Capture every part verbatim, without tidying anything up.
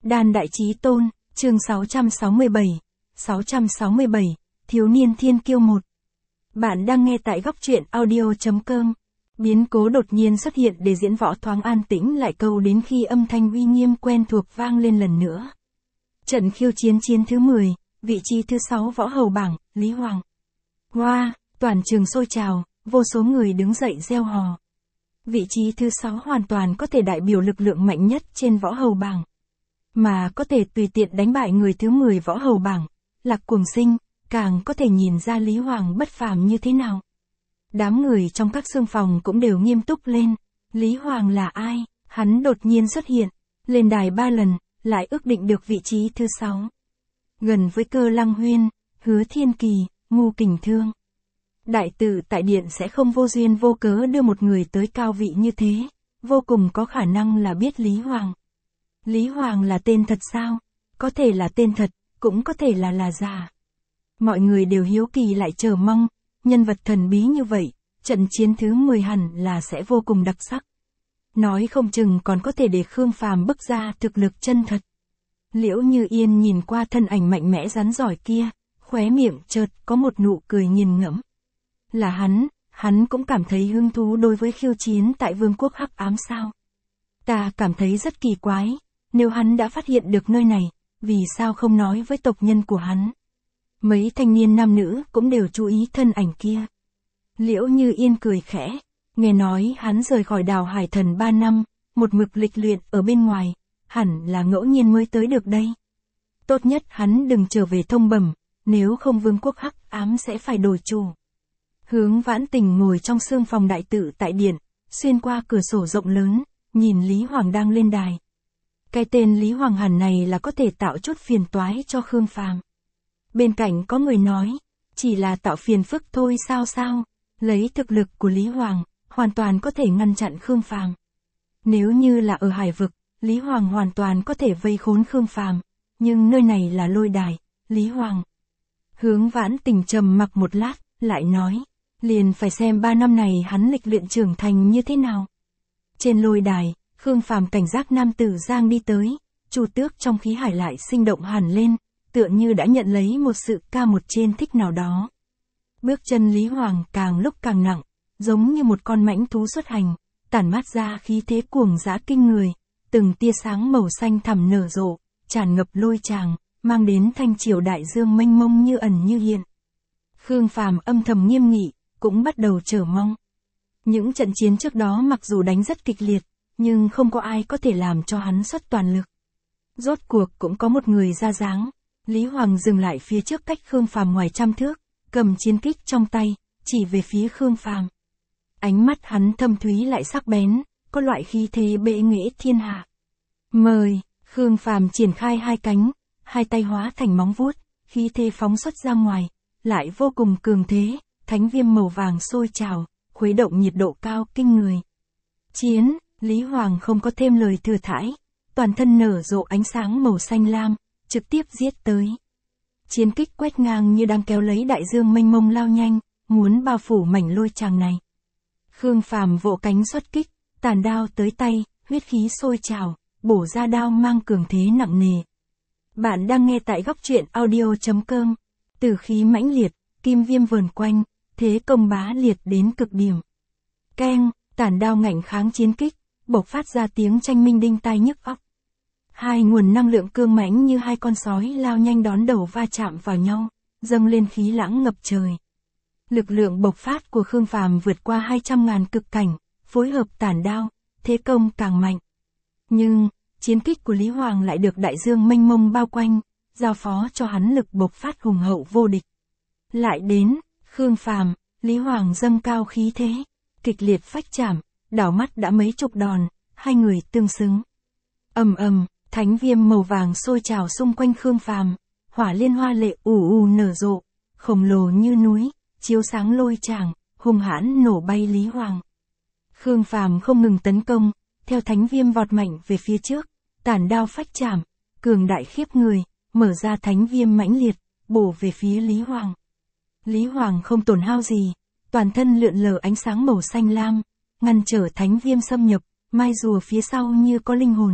Đan Đại Chí Tôn, chương sáu trăm sáu mươi bảy, sáu trăm sáu mươi bảy, Thiếu niên thiên kiêu một. Bạn đang nghe tại góc truyện audio chấm com. Biến cố đột nhiên xuất hiện để diễn võ thoáng an tĩnh lại câu đến khi âm thanh uy nghiêm quen thuộc vang lên lần nữa. Trận khiêu chiến chiến thứ mười, vị trí thứ sáu võ hầu bảng, Lý Hoàng. Wow, toàn trường sôi trào, vô số người đứng dậy reo hò. Vị trí thứ sáu hoàn toàn có thể đại biểu lực lượng mạnh nhất trên võ hầu bảng. Mà có thể tùy tiện đánh bại người thứ mười võ hầu bảng, Lạc Cuồng Sinh, càng có thể nhìn ra Lý Hoàng bất phàm như thế nào. Đám người trong các xương phòng cũng đều nghiêm túc lên. Lý Hoàng là ai? Hắn đột nhiên xuất hiện, lên đài ba lần, lại ước định được vị trí thứ sáu. Gần với Cơ Lăng Huyên, Hứa Thiên Kỳ, Ngô Kình Thương. Đại tự tại điện sẽ không vô duyên vô cớ đưa một người tới cao vị như thế, vô cùng có khả năng là biết Lý Hoàng. Lý Hoàng là tên thật sao? Có thể là tên thật, cũng có thể là là giả. Mọi người đều hiếu kỳ lại chờ mong, nhân vật thần bí như vậy, trận chiến thứ mười hẳn là sẽ vô cùng đặc sắc. Nói không chừng còn có thể để Khương Phàm bức ra thực lực chân thật. Liễu Như Yên nhìn qua thân ảnh mạnh mẽ rắn giỏi kia, khóe miệng chợt có một nụ cười nghiền ngẫm. Là hắn, hắn cũng cảm thấy hứng thú đối với khiêu chiến tại Vương quốc Hắc Ám sao? Ta cảm thấy rất kỳ quái, nếu hắn đã phát hiện được nơi này, vì sao không nói với tộc nhân của hắn? Mấy thanh niên nam nữ cũng đều chú ý thân ảnh kia. Liễu Như Yên cười khẽ, nghe nói hắn rời khỏi đảo Hải Thần ba năm, một mực lịch luyện ở bên ngoài, hẳn là ngẫu nhiên mới tới được đây. Tốt nhất hắn đừng trở về thông bẩm, nếu không Vương quốc Hắc Ám sẽ phải đổi chủ. Hướng Vãn Tình ngồi trong xương phòng đại tự tại điện, xuyên qua cửa sổ rộng lớn, nhìn Lý Hoàng đang lên đài. Cái tên Lý Hoàng hẳn này là có thể tạo chút phiền toái cho Khương Phàm. Bên cạnh có người nói, chỉ là tạo phiền phức thôi sao sao, lấy thực lực của Lý Hoàng, hoàn toàn có thể ngăn chặn Khương Phàm. Nếu như là ở Hải Vực, Lý Hoàng hoàn toàn có thể vây khốn Khương Phàm, nhưng nơi này là lôi đài, Lý Hoàng. Hướng Vãn Tình trầm mặc một lát, lại nói, liền phải xem ba năm này hắn lịch luyện trưởng thành như thế nào. Trên lôi đài, Khương Phàm cảnh giác nam tử Giang đi tới, Chu Tước trong khí hải lại sinh động hẳn lên, tựa như đã nhận lấy một sự ca một trên thích nào đó. Bước chân Lý Hoàng càng lúc càng nặng, giống như một con mãnh thú xuất hành, tản mát ra khí thế cuồng dã kinh người, từng tia sáng màu xanh thẳm nở rộ, tràn ngập lôi tràng, mang đến thanh triều đại dương mênh mông như ẩn như hiện. Khương Phàm âm thầm nghiêm nghị, cũng bắt đầu chờ mong. Những trận chiến trước đó mặc dù đánh rất kịch liệt, nhưng không có ai có thể làm cho hắn xuất toàn lực. Rốt cuộc cũng có một người ra dáng. Lý Hoàng dừng lại phía trước cách Khương Phàm ngoài trăm thước, cầm chiến kích trong tay, chỉ về phía Khương Phàm. Ánh mắt hắn thâm thúy lại sắc bén, có loại khí thế bệ nghệ thiên hạ. Mời, Khương Phàm triển khai hai cánh, hai tay hóa thành móng vuốt, khí thế phóng xuất ra ngoài, lại vô cùng cường thế, thánh viêm màu vàng sôi trào, khuấy động nhiệt độ cao kinh người. Chiến, Lý Hoàng không có thêm lời thừa thãi, toàn thân nở rộ ánh sáng màu xanh lam, trực tiếp giết tới. Chiến kích quét ngang như đang kéo lấy đại dương mênh mông lao nhanh, muốn bao phủ mảnh lôi tràng này. Khương Phàm vỗ cánh xuất kích, tàn đao tới tay, huyết khí sôi trào, bổ ra đao mang cường thế nặng nề. Bạn đang nghe tại góc truyện audio chấm com. Tử khí mãnh liệt, kim viêm vờn quanh, thế công bá liệt đến cực điểm. Keng, tàn đao ngạnh kháng chiến kích, bộc phát ra tiếng tranh minh đinh tai nhức óc. Hai nguồn năng lượng cương mãnh như hai con sói lao nhanh đón đầu va chạm vào nhau, dâng lên khí lãng ngập trời. Lực lượng bộc phát của Khương Phàm vượt qua hai trăm ngàn cực cảnh, phối hợp tàn đao, thế công càng mạnh. Nhưng, chiến kích của Lý Hoàng lại được đại dương mênh mông bao quanh, giao phó cho hắn lực bộc phát hùng hậu vô địch. Lại đến, Khương Phàm, Lý Hoàng dâng cao khí thế, kịch liệt phách chạm, đảo mắt đã mấy chục đòn, hai người tương xứng. Ầm ầm, thánh viêm màu vàng sôi trào xung quanh Khương Phàm, hỏa liên hoa lệ ù ù nở rộ, khổng lồ như núi, chiếu sáng lôi tràng, hung hãn nổ bay Lý Hoàng. Khương Phàm không ngừng tấn công, theo thánh viêm vọt mạnh về phía trước, tản đao phách chạm, cường đại khiếp người, mở ra thánh viêm mãnh liệt, bổ về phía Lý Hoàng. Lý Hoàng không tổn hao gì, toàn thân lượn lờ ánh sáng màu xanh lam, ngăn trở thánh viêm xâm nhập, mai rùa phía sau như có linh hồn,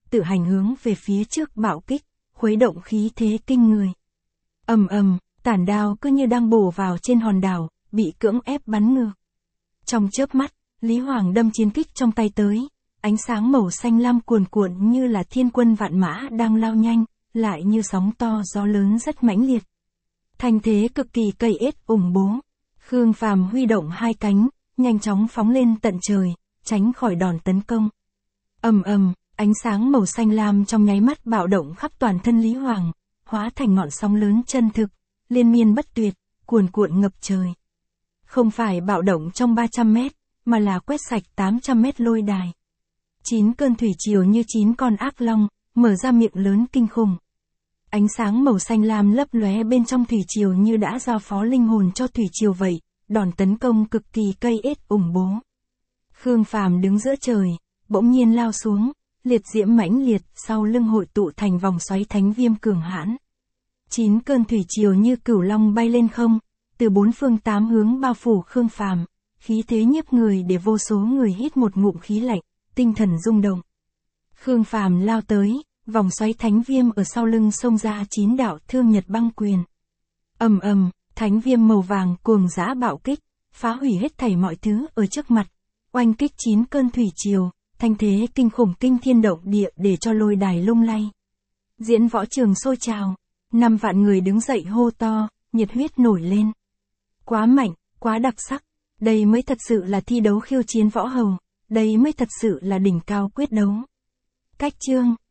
tự hành hướng về phía trước bạo kích, khuấy động khí thế kinh người. Ầm ầm, tản đao cứ như đang bổ vào trên hòn đảo, bị cưỡng ép bắn ngược. Trong chớp mắt, Lý Hoàng đâm chiến kích trong tay tới, ánh sáng màu xanh lam cuồn cuộn như là thiên quân vạn mã đang lao nhanh, lại như sóng to gió lớn rất mãnh liệt. Thành thế cực kỳ cây ết ủng bố. Khương Phàm huy động hai cánh, nhanh chóng phóng lên tận trời, tránh khỏi đòn tấn công. Ầm ầm, ánh sáng màu xanh lam trong nháy mắt bạo động khắp toàn thân Lý Hoàng, hóa thành ngọn sóng lớn chân thực, liên miên bất tuyệt, cuồn cuộn ngập trời. Không phải bạo động trong ba trăm mét, mà là quét sạch tám trăm mét lôi đài. Chín cơn thủy triều như chín con ác long, mở ra miệng lớn kinh khủng. Ánh sáng màu xanh lam lấp lóe bên trong thủy triều như đã giao phó linh hồn cho thủy triều vậy, đòn tấn công cực kỳ cây ết ủng bố. Khương Phàm đứng giữa trời, bỗng nhiên lao xuống, liệt diễm mãnh liệt sau lưng hội tụ thành vòng xoáy thánh viêm cường hãn. Chín cơn thủy triều như cửu long bay lên không, từ bốn phương tám hướng bao phủ Khương Phàm, khí thế nhiếp người để vô số người hít một ngụm khí lạnh, tinh thần rung động. Khương Phàm lao tới, vòng xoáy thánh viêm ở sau lưng xông ra chín đạo thương nhật băng quyền. Ầm ầm, thánh viêm màu vàng cuồng dã bạo kích, phá hủy hết thảy mọi thứ ở trước mặt, oanh kích chín cơn thủy triều, thanh thế kinh khủng kinh thiên động địa để cho lôi đài lung lay. Diễn võ trường sôi trào, năm vạn người đứng dậy hô to, nhiệt huyết nổi lên. Quá mạnh, quá đặc sắc, đây mới thật sự là thi đấu khiêu chiến võ hầu, đây mới thật sự là đỉnh cao quyết đấu. Cách chương